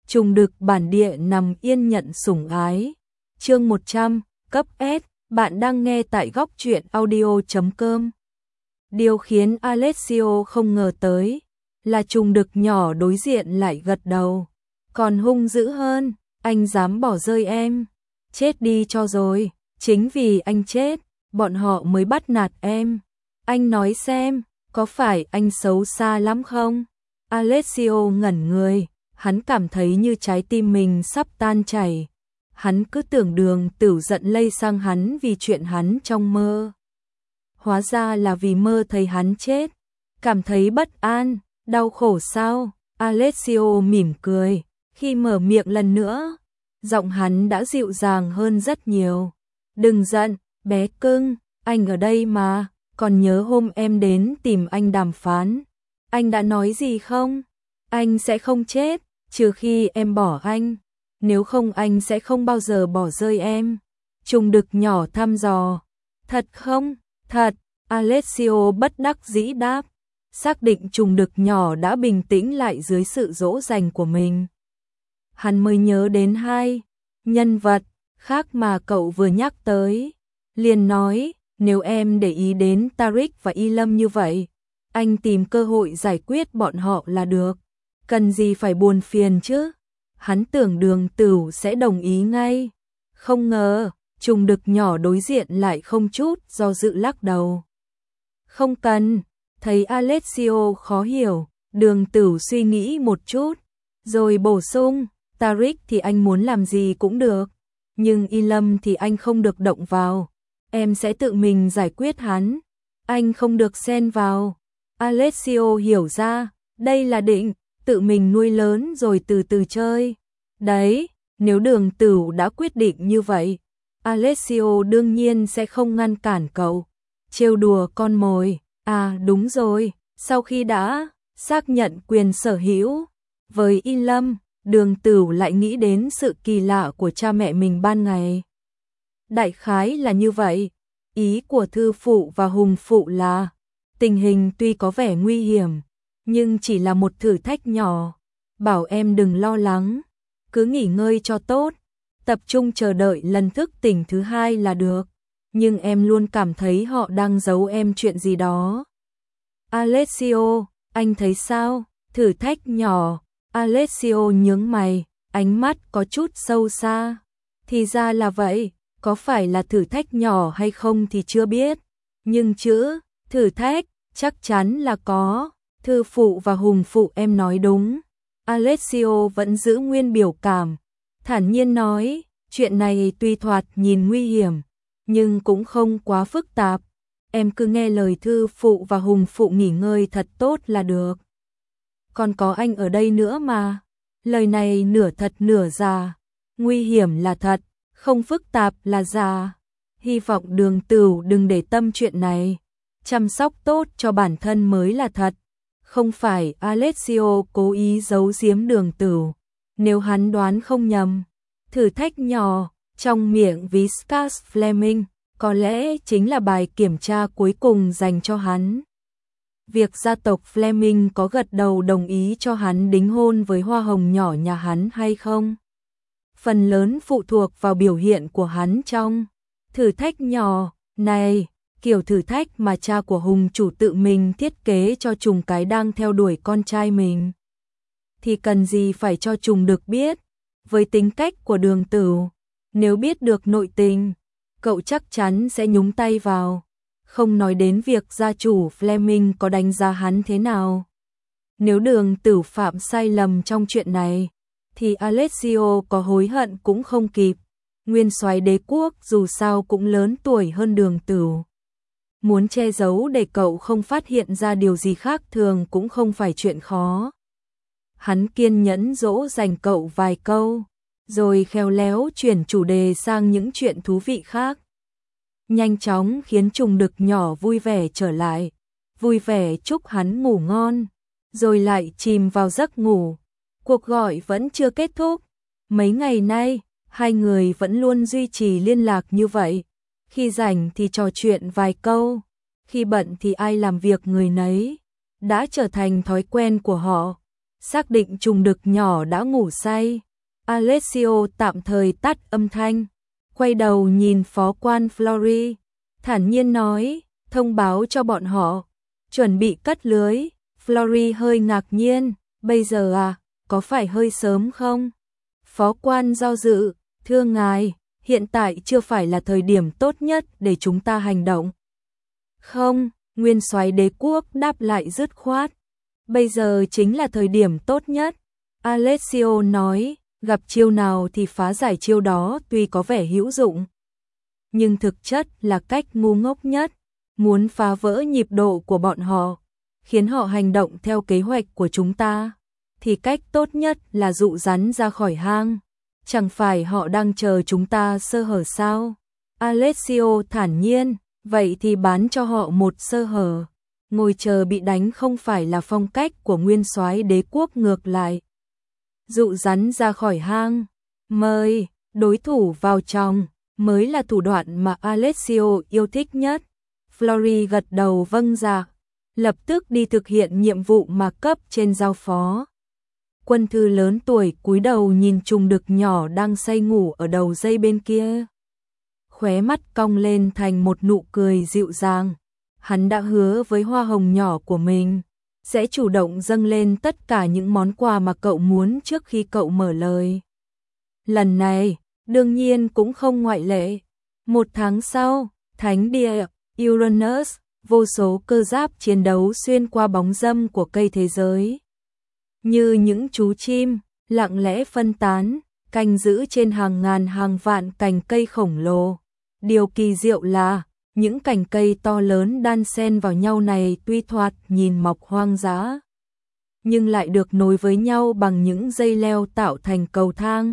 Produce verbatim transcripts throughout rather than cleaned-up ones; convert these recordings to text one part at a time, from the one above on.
Trùng đực bản địa nằm yên nhận sủng ái. Chương một trăm, cấp S, bạn đang nghe tại góc truyện audio chấm com. Điều khiến Alessio không ngờ tới là trùng đực nhỏ đối diện lại gật đầu. Còn hung dữ hơn, anh dám bỏ rơi em. Chết đi cho rồi, chính vì anh chết, bọn họ mới bắt nạt em. Anh nói xem, có phải anh xấu xa lắm không? Alessio ngẩn người, hắn cảm thấy như trái tim mình sắp tan chảy. Hắn cứ tưởng Đường Tửu giận lây sang hắn vì chuyện hắn trong mơ. Hóa ra là vì mơ thấy hắn chết. Cảm thấy bất an, đau khổ sao? Alessio mỉm cười, khi mở miệng lần nữa, giọng hắn đã dịu dàng hơn rất nhiều. Đừng giận, bé cưng, anh ở đây mà, còn nhớ hôm em đến tìm anh đàm phán. Anh đã nói gì không? Anh sẽ không chết, trừ khi em bỏ anh. Nếu không anh sẽ không bao giờ bỏ rơi em. Trùng đực nhỏ thăm dò. Thật không? Thật, Alessio bất đắc dĩ đáp. Xác định trùng đực nhỏ đã bình tĩnh lại dưới sự dỗ dành của mình. Hắn mới nhớ đến hai nhân vật khác mà cậu vừa nhắc tới. Liền nói, nếu em để ý đến Tariq và Y Lâm như vậy, anh tìm cơ hội giải quyết bọn họ là được. Cần gì phải buồn phiền chứ? Hắn tưởng Đường Tửu sẽ đồng ý ngay. Không ngờ, trùng đực nhỏ đối diện lại không chút do dự lắc đầu. Không cần. Thấy Alessio khó hiểu, Đường Tửu suy nghĩ một chút, rồi bổ sung, Tariq thì anh muốn làm gì cũng được, nhưng Y Lâm thì anh không được động vào, em sẽ tự mình giải quyết hắn, anh không được xen vào. Alessio hiểu ra, đây là định tự mình nuôi lớn rồi từ từ chơi. Đấy, nếu Đường Tửu đã quyết định như vậy, Alessio đương nhiên sẽ không ngăn cản cậu. Trêu đùa con mồi. À đúng rồi, sau khi đã xác nhận quyền sở hữu với Y Lâm, Đường Tửu lại nghĩ đến sự kỳ lạ của cha mẹ mình ban ngày. Đại khái là như vậy, ý của Thư Phụ và Hùng Phụ là, tình hình tuy có vẻ nguy hiểm, nhưng chỉ là một thử thách nhỏ, bảo em đừng lo lắng, cứ nghỉ ngơi cho tốt, tập trung chờ đợi lần thức tỉnh thứ hai là được. Nhưng em luôn cảm thấy họ đang giấu em chuyện gì đó. Alessio, anh thấy sao? Thử thách nhỏ. Alessio nhướng mày, ánh mắt có chút sâu xa. Thì ra là vậy, có phải là thử thách nhỏ hay không thì chưa biết. Nhưng chữ, thử thách, chắc chắn là có. Thư Phụ và Hùng Phụ em nói đúng. Alessio vẫn giữ nguyên biểu cảm. Thản nhiên nói, chuyện này tuy thoạt nhìn nguy hiểm, nhưng cũng không quá phức tạp. Em cứ nghe lời Thư Phụ và Hùng Phụ nghỉ ngơi thật tốt là được. Còn có anh ở đây nữa mà. Lời này nửa thật nửa giả. Nguy hiểm là thật, không phức tạp là giả. Hy vọng Đường Tửu đừng để tâm chuyện này. Chăm sóc tốt cho bản thân mới là thật. Không phải Alessio cố ý giấu giếm Đường Tửu. Nếu hắn đoán không nhầm, thử thách nhỏ trong miệng Viscas Fleming có lẽ chính là bài kiểm tra cuối cùng dành cho hắn. Việc gia tộc Fleming có gật đầu đồng ý cho hắn đính hôn với hoa hồng nhỏ nhà hắn hay không, phần lớn phụ thuộc vào biểu hiện của hắn trong thử thách nhỏ này, kiểu thử thách mà cha của Hùng chủ tự mình thiết kế cho trùng cái đang theo đuổi con trai mình. Thì cần gì phải cho trùng đực biết. Với tính cách của Đường Tửu, nếu biết được nội tình, cậu chắc chắn sẽ nhúng tay vào. Không nói đến việc gia chủ Fleming có đánh giá hắn thế nào. Nếu Đường Tửu phạm sai lầm trong chuyện này, thì Alessio có hối hận cũng không kịp. Nguyên soái đế quốc dù sao cũng lớn tuổi hơn Đường Tửu. Muốn che giấu để cậu không phát hiện ra điều gì khác thường cũng không phải chuyện khó. Hắn kiên nhẫn dỗ dành cậu vài câu, rồi khéo léo chuyển chủ đề sang những chuyện thú vị khác. Nhanh chóng khiến trùng đực nhỏ vui vẻ trở lại, vui vẻ chúc hắn ngủ ngon, rồi lại chìm vào giấc ngủ. Cuộc gọi vẫn chưa kết thúc. Mấy ngày nay, hai người vẫn luôn duy trì liên lạc như vậy. Khi rảnh thì trò chuyện vài câu, khi bận thì ai làm việc người nấy. Đã trở thành thói quen của họ. xác định trùng đực nhỏ đã ngủ say. Alessio tạm thời tắt âm thanh, quay đầu nhìn phó quan Flori, thản nhiên nói, thông báo cho bọn họ, chuẩn bị cất lưới. Flori hơi ngạc nhiên, bây giờ à, có phải hơi sớm không? Phó quan do dự, thưa ngài, hiện tại chưa phải là thời điểm tốt nhất để chúng ta hành động. Không, nguyên soái đế quốc đáp lại dứt khoát. Bây giờ chính là thời điểm tốt nhất. Alessio nói, gặp chiêu nào thì phá giải chiêu đó tuy có vẻ hữu dụng, nhưng thực chất là cách ngu ngốc nhất. Muốn phá vỡ nhịp độ của bọn họ, khiến họ hành động theo kế hoạch của chúng ta, thì cách tốt nhất là dụ rắn ra khỏi hang. Chẳng phải họ đang chờ chúng ta sơ hở sao? Alessio thản nhiên, vậy thì bán cho họ một sơ hở. Ngồi chờ bị đánh không phải là phong cách của nguyên soái đế quốc, ngược lại. Dụ rắn ra khỏi hang, mời đối thủ vào trong, mới là thủ đoạn mà Alessio yêu thích nhất. Flori gật đầu vâng dạ, lập tức đi thực hiện nhiệm vụ mà cấp trên giao phó. Quân thư lớn tuổi cúi đầu nhìn trùng đực nhỏ đang say ngủ ở đầu dây bên kia. Khóe mắt cong lên thành một nụ cười dịu dàng. Hắn đã hứa với hoa hồng nhỏ của mình, sẽ chủ động dâng lên tất cả những món quà mà cậu muốn trước khi cậu mở lời. Lần này, đương nhiên cũng không ngoại lệ. Một tháng sau, thánh địa Uranus, vô số cơ giáp chiến đấu xuyên qua bóng râm của cây thế giới. Như những chú chim, lặng lẽ phân tán, canh giữ trên hàng ngàn hàng vạn cành cây khổng lồ. Điều kỳ diệu là, những cành cây to lớn đan xen vào nhau này tuy thoạt nhìn mọc hoang dã, nhưng lại được nối với nhau bằng những dây leo tạo thành cầu thang.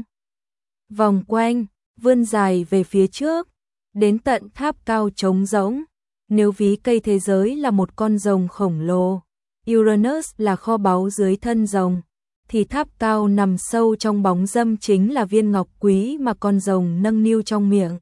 Vòng quanh, vươn dài về phía trước, đến tận tháp cao trống rỗng. Nếu ví cây thế giới là một con rồng khổng lồ, Uranus là kho báu dưới thân rồng, thì tháp cao nằm sâu trong bóng râm chính là viên ngọc quý mà con rồng nâng niu trong miệng.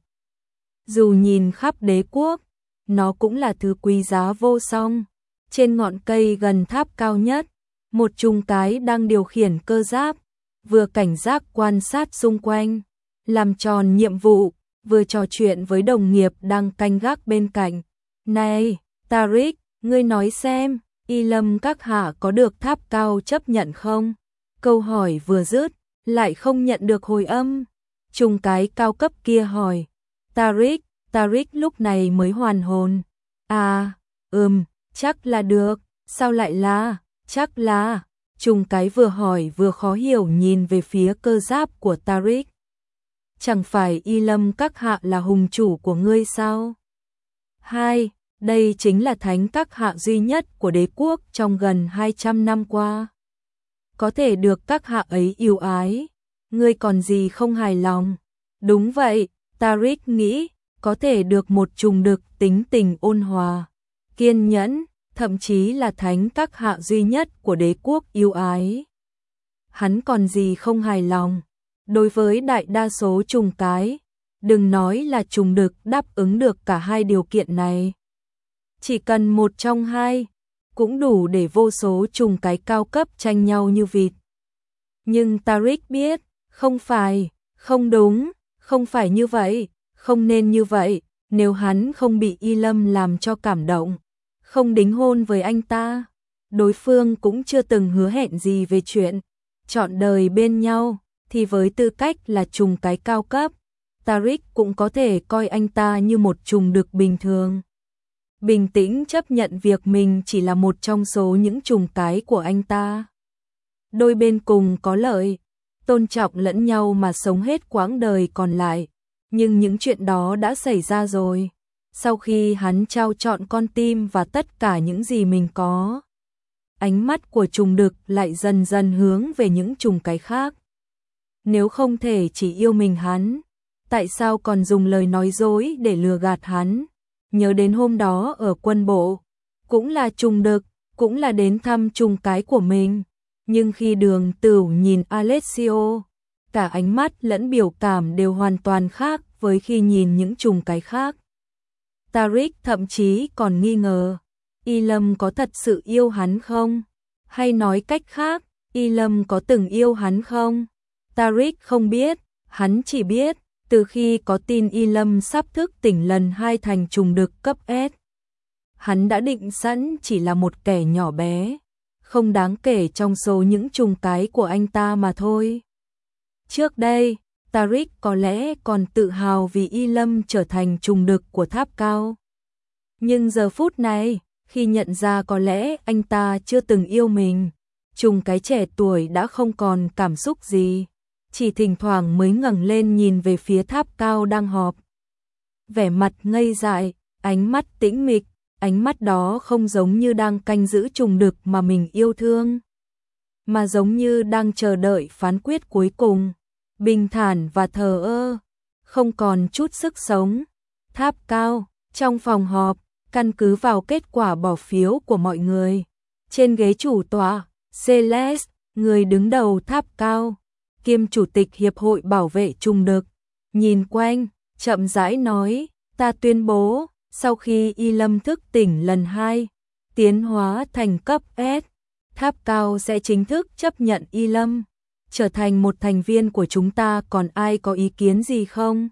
Dù nhìn khắp đế quốc, nó cũng là thứ quý giá vô song. Trên ngọn cây gần tháp cao nhất, một trùng cái đang điều khiển cơ giáp, vừa cảnh giác quan sát xung quanh, làm tròn nhiệm vụ, vừa trò chuyện với đồng nghiệp đang canh gác bên cạnh. Này, Tariq, ngươi nói xem, Y Lâm các hạ có được tháp cao chấp nhận không? Câu hỏi vừa dứt, lại không nhận được hồi âm. Trùng cái cao cấp kia hỏi. Tariq, Tariq lúc này mới hoàn hồn. À, ừm, chắc là được, sao lại là, chắc là. Trùng cái vừa hỏi vừa khó hiểu nhìn về phía cơ giáp của Tariq. Chẳng phải Y Lâm các hạ là hùng chủ của ngươi sao? Hai, đây chính là thánh các hạ duy nhất của đế quốc trong gần hai trăm năm qua. Có thể được các hạ ấy yêu ái, ngươi còn gì không hài lòng? Đúng vậy, Tariq nghĩ, có thể được một trùng đực tính tình ôn hòa, kiên nhẫn, thậm chí là thánh các hạ duy nhất của đế quốc yêu ái. Hắn còn gì không hài lòng? Đối với đại đa số trùng cái, đừng nói là trùng đực đáp ứng được cả hai điều kiện này. Chỉ cần một trong hai, cũng đủ để vô số trùng cái cao cấp tranh nhau như vịt. Nhưng Tariq biết, không phải, không đúng, không phải như vậy, không nên như vậy. Nếu hắn không bị Y Lâm làm cho cảm động, không đính hôn với anh ta, đối phương cũng chưa từng hứa hẹn gì về chuyện trọn đời bên nhau, thì với tư cách là trùng cái cao cấp, Tariq cũng có thể coi anh ta như một trùng đực bình thường. Bình tĩnh chấp nhận việc mình chỉ là một trong số những trùng cái của anh ta. Đôi bên cùng có lợi, tôn trọng lẫn nhau mà sống hết quãng đời còn lại. Nhưng những chuyện đó đã xảy ra rồi. Sau khi hắn trao trọn con tim và tất cả những gì mình có, ánh mắt của trùng đực lại dần dần hướng về những trùng cái khác. Nếu không thể chỉ yêu mình hắn, tại sao còn dùng lời nói dối để lừa gạt hắn? Nhớ đến hôm đó ở quân bộ, cũng là trùng đực, cũng là đến thăm trùng cái của mình. Nhưng khi Đường Tửu nhìn Alessio, cả ánh mắt lẫn biểu cảm đều hoàn toàn khác với khi nhìn những trùng cái khác. Tariq thậm chí còn nghi ngờ, Y Lâm có thật sự yêu hắn không? Hay nói cách khác, Y Lâm có từng yêu hắn không? Tariq không biết, hắn chỉ biết, từ khi có tin Y Lâm sắp thức tỉnh lần hai thành trùng đực cấp S. Hắn đã định sẵn chỉ là một kẻ nhỏ bé, không đáng kể trong số những trùng cái của anh ta mà thôi. Trước đây, Tariq có lẽ còn tự hào vì Y Lâm trở thành trùng đực của tháp cao. Nhưng giờ phút này, khi nhận ra có lẽ anh ta chưa từng yêu mình, trùng cái trẻ tuổi đã không còn cảm xúc gì, chỉ thỉnh thoảng mới ngẩng lên nhìn về phía tháp cao đang họp. Vẻ mặt ngây dại, ánh mắt tĩnh mịch, ánh mắt đó không giống như đang canh giữ trùng đực mà mình yêu thương, mà giống như đang chờ đợi phán quyết cuối cùng, bình thản và thờ ơ, không còn chút sức sống. Tháp cao, trong phòng họp, căn cứ vào kết quả bỏ phiếu của mọi người, trên ghế chủ tọa, Celeste, người đứng đầu tháp cao, kiêm chủ tịch Hiệp hội Bảo vệ trùng đực, nhìn quanh, chậm rãi nói, ta tuyên bố, sau khi Y Lâm thức tỉnh lần hai, tiến hóa thành cấp S, tháp cao sẽ chính thức chấp nhận Y Lâm, trở thành một thành viên của chúng ta. Còn ai có ý kiến gì không?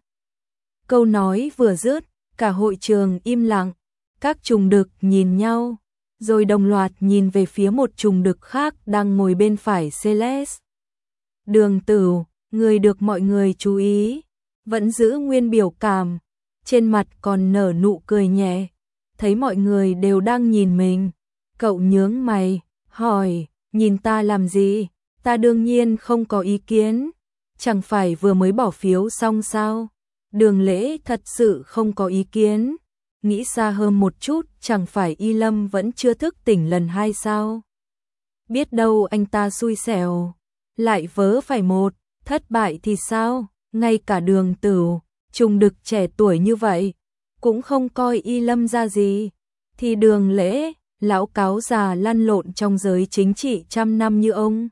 Câu nói vừa dứt, cả hội trường im lặng, các trùng đực nhìn nhau, rồi đồng loạt nhìn về phía một trùng đực khác đang ngồi bên phải Celeste. Đường Tửu, người được mọi người chú ý, vẫn giữ nguyên biểu cảm, trên mặt còn nở nụ cười nhẹ, thấy mọi người đều đang nhìn mình, cậu nhướng mày, hỏi, nhìn ta làm gì? Ta đương nhiên không có ý kiến, chẳng phải vừa mới bỏ phiếu xong sao? Đường Lễ thật sự không có ý kiến, nghĩ xa hơn một chút, chẳng phải Y Lâm vẫn chưa thức tỉnh lần hai sao? Biết đâu anh ta xui xẻo, lại vớ phải một, thất bại thì sao? Ngay cả Đường Tửu, trùng đực trẻ tuổi như vậy, cũng không coi Y Lâm ra gì, thì Đường Lễ, lão cáo già lăn lộn trong giới chính trị trăm năm như ông,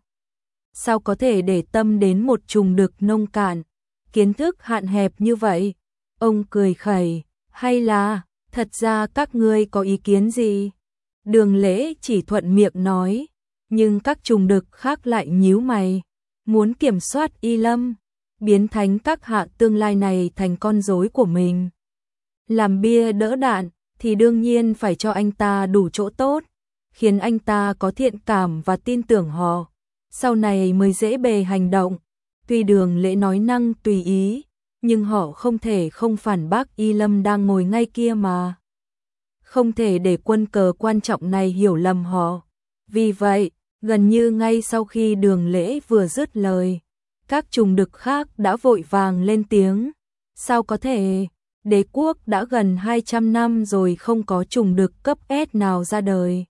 sao có thể để tâm đến một trùng đực nông cạn, kiến thức hạn hẹp như vậy? Ông cười khẩy, hay là, thật ra các ngươi có ý kiến gì? Đường Lễ chỉ thuận miệng nói, nhưng các trùng đực khác lại nhíu mày, muốn kiểm soát Y Lâm, biến thánh các hạ tương lai này thành con rối của mình. Làm bia đỡ đạn, thì đương nhiên phải cho anh ta đủ chỗ tốt, khiến anh ta có thiện cảm và tin tưởng họ, sau này mới dễ bề hành động. Tuy Đường Lễ nói năng tùy ý, nhưng họ không thể không phản bác Y Lâm đang ngồi ngay kia mà. Không thể để quân cờ quan trọng này hiểu lầm họ. Vì vậy, gần như ngay sau khi Đường Lễ vừa dứt lời, các trùng đực khác đã vội vàng lên tiếng. Sao có thể? Đế quốc đã gần hai trăm năm rồi không có trùng đực cấp S nào ra đời.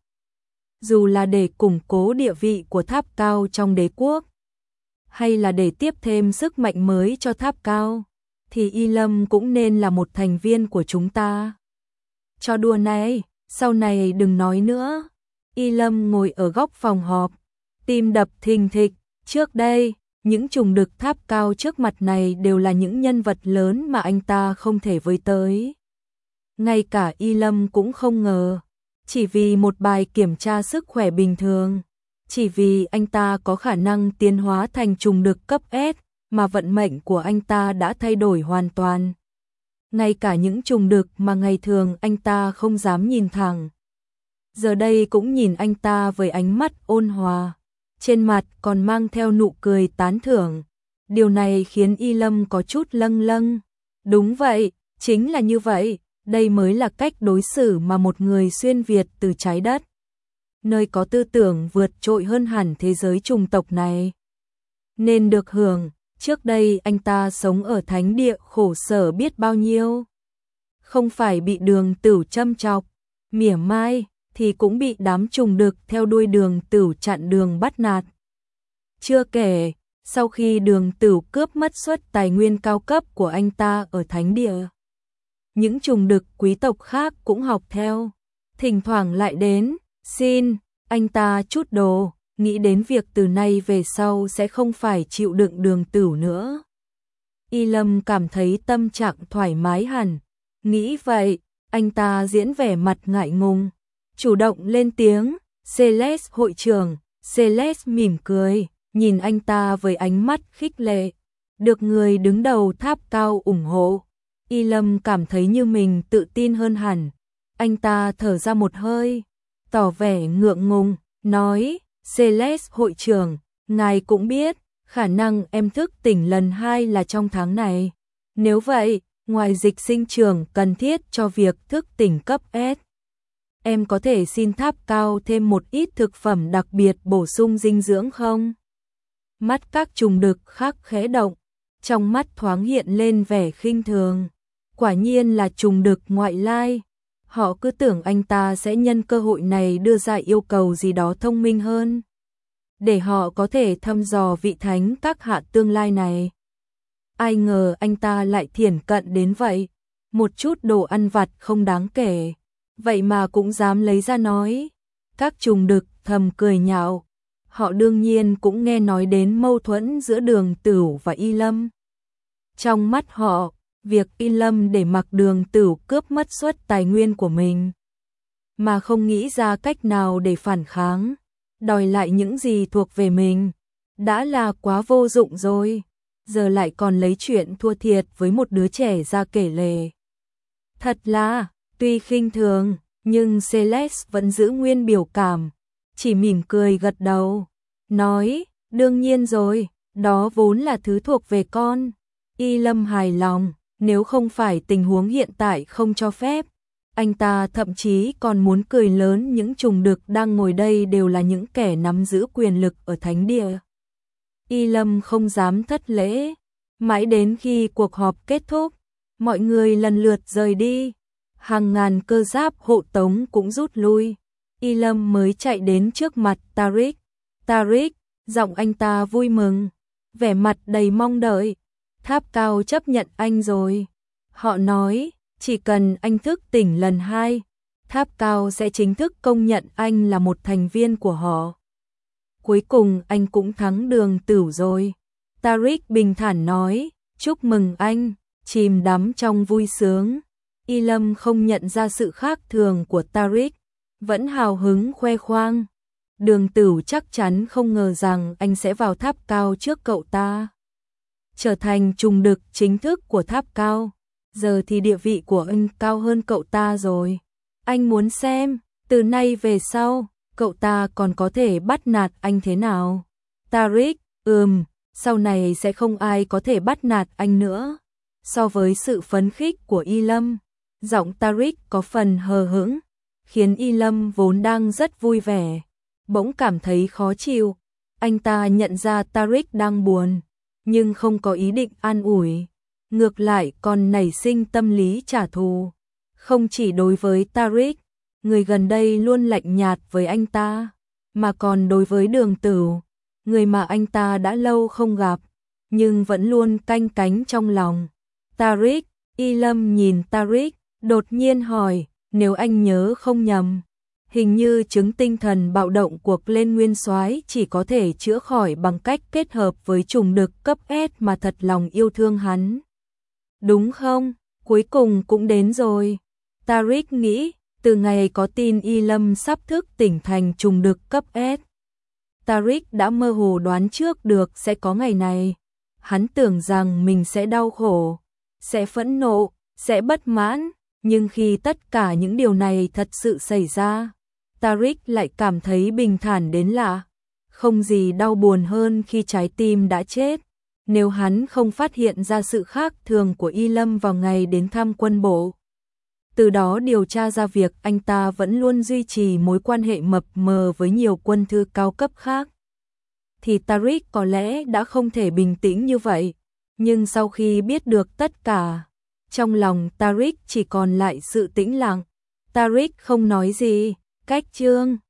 Dù là để củng cố địa vị của tháp cao trong đế quốc, hay là để tiếp thêm sức mạnh mới cho tháp cao, thì Y Lâm cũng nên là một thành viên của chúng ta. Cho đùa này, sau này đừng nói nữa. Y Lâm ngồi ở góc phòng họp, tim đập thình thịch. Trước đây, những trùng đực tháp cao trước mặt này đều là những nhân vật lớn mà anh ta không thể với tới. Ngay cả Y Lâm cũng không ngờ, chỉ vì một bài kiểm tra sức khỏe bình thường, chỉ vì anh ta có khả năng tiến hóa thành trùng đực cấp S, mà vận mệnh của anh ta đã thay đổi hoàn toàn. Ngay cả những trùng đực mà ngày thường anh ta không dám nhìn thẳng, giờ đây cũng nhìn anh ta với ánh mắt ôn hòa, trên mặt còn mang theo nụ cười tán thưởng. Điều này khiến Y Lâm có chút lâng lâng. Đúng vậy, chính là như vậy, đây mới là cách đối xử mà một người xuyên Việt từ trái đất, nơi có tư tưởng vượt trội hơn hẳn thế giới chủng tộc này, nên được hưởng. Trước đây anh ta sống ở thánh địa khổ sở biết bao nhiêu, không phải bị Đường Tửu châm chọc, mỉa mai, thì cũng bị đám trùng đực theo đuôi Đường Tửu chặn đường bắt nạt. Chưa kể, sau khi Đường Tửu cướp mất suất tài nguyên cao cấp của anh ta ở thánh địa, những trùng đực quý tộc khác cũng học theo, thỉnh thoảng lại đến, xin anh ta chút đồ, nghĩ đến việc từ nay về sau sẽ không phải chịu đựng Đường Tửu nữa. Y Lâm cảm thấy tâm trạng thoải mái hẳn, nghĩ vậy, anh ta diễn vẻ mặt ngại ngùng, chủ động lên tiếng, Celeste hội trưởng, Celeste mỉm cười, nhìn anh ta với ánh mắt khích lệ. Được người đứng đầu tháp cao ủng hộ, Y Lâm cảm thấy như mình tự tin hơn hẳn. Anh ta thở ra một hơi, tỏ vẻ ngượng ngùng, nói, Celeste hội trưởng, ngài cũng biết, khả năng em thức tỉnh lần hai là trong tháng này. Nếu vậy, ngoài dịch sinh trưởng cần thiết cho việc thức tỉnh cấp S, em có thể xin tháp cao thêm một ít thực phẩm đặc biệt bổ sung dinh dưỡng không? Mắt các trùng đực khác khẽ động, trong mắt thoáng hiện lên vẻ khinh thường. Quả nhiên là trùng đực ngoại lai. Họ cứ tưởng anh ta sẽ nhân cơ hội này đưa ra yêu cầu gì đó thông minh hơn, để họ có thể thăm dò vị thánh các hạ tương lai này. Ai ngờ anh ta lại thiển cận đến vậy. Một chút đồ ăn vặt không đáng kể, vậy mà cũng dám lấy ra nói. Các trùng đực thầm cười nhạo. Họ đương nhiên cũng nghe nói đến mâu thuẫn giữa Đường Tửu và Y Lâm. Trong mắt họ, việc Y Lâm để mặc Đường Tửu cướp mất suất tài nguyên của mình, mà không nghĩ ra cách nào để phản kháng, đòi lại những gì thuộc về mình, đã là quá vô dụng rồi. Giờ lại còn lấy chuyện thua thiệt với một đứa trẻ ra kể lể. Thật là, tuy khinh thường, nhưng Celeste vẫn giữ nguyên biểu cảm, chỉ mỉm cười gật đầu, nói, đương nhiên rồi, đó vốn là thứ thuộc về con. Y Lâm hài lòng, nếu không phải tình huống hiện tại không cho phép, anh ta thậm chí còn muốn cười lớn những trùng đực đang ngồi đây đều là những kẻ nắm giữ quyền lực ở thánh địa. Y Lâm không dám thất lễ, mãi đến khi cuộc họp kết thúc, mọi người lần lượt rời đi, hàng ngàn cơ giáp hộ tống cũng rút lui. Y Lâm mới chạy đến trước mặt Tariq. Tariq, giọng anh ta vui mừng, vẻ mặt đầy mong đợi. Tháp cao chấp nhận anh rồi. Họ nói, chỉ cần anh thức tỉnh lần hai, tháp cao sẽ chính thức công nhận anh là một thành viên của họ. Cuối cùng anh cũng thắng Đường Tửu rồi. Tariq bình thản nói, chúc mừng anh, chìm đắm trong vui sướng. Y Lâm không nhận ra sự khác thường của Tariq, vẫn hào hứng khoe khoang. Đường Tửu chắc chắn không ngờ rằng anh sẽ vào tháp cao trước cậu ta, trở thành trùng đực chính thức của tháp cao. Giờ thì địa vị của anh cao hơn cậu ta rồi. Anh muốn xem, từ nay về sau, cậu ta còn có thể bắt nạt anh thế nào. Tariq, ừm, sau này sẽ không ai có thể bắt nạt anh nữa. So với sự phấn khích của Y Lâm, giọng Tariq có phần hờ hững, khiến Y Lâm vốn đang rất vui vẻ, bỗng cảm thấy khó chịu. Anh ta nhận ra Tariq đang buồn, nhưng không có ý định an ủi, ngược lại còn nảy sinh tâm lý trả thù. Không chỉ đối với Tariq, người gần đây luôn lạnh nhạt với anh ta, mà còn đối với Đường Tửu, người mà anh ta đã lâu không gặp, nhưng vẫn luôn canh cánh trong lòng. Tariq, Y Lâm nhìn Tariq, đột nhiên hỏi, nếu anh nhớ không nhầm, hình như chứng tinh thần bạo động cuộc lên nguyên soái chỉ có thể chữa khỏi bằng cách kết hợp với trùng đực cấp S mà thật lòng yêu thương hắn. Đúng không? Cuối cùng cũng đến rồi. Tariq nghĩ, từ ngày có tin Y Lâm sắp thức tỉnh thành trùng đực cấp S, Tariq đã mơ hồ đoán trước được sẽ có ngày này. Hắn tưởng rằng mình sẽ đau khổ, sẽ phẫn nộ, sẽ bất mãn, nhưng khi tất cả những điều này thật sự xảy ra, Tariq lại cảm thấy bình thản đến lạ. Không gì đau buồn hơn khi trái tim đã chết. Nếu hắn không phát hiện ra sự khác thường của Y Lâm vào ngày đến thăm quân bộ, từ đó điều tra ra việc anh ta vẫn luôn duy trì mối quan hệ mập mờ với nhiều quân thư cao cấp khác, thì Tariq có lẽ đã không thể bình tĩnh như vậy. Nhưng sau khi biết được tất cả, trong lòng Tariq chỉ còn lại sự tĩnh lặng. Tariq không nói gì. Cách chương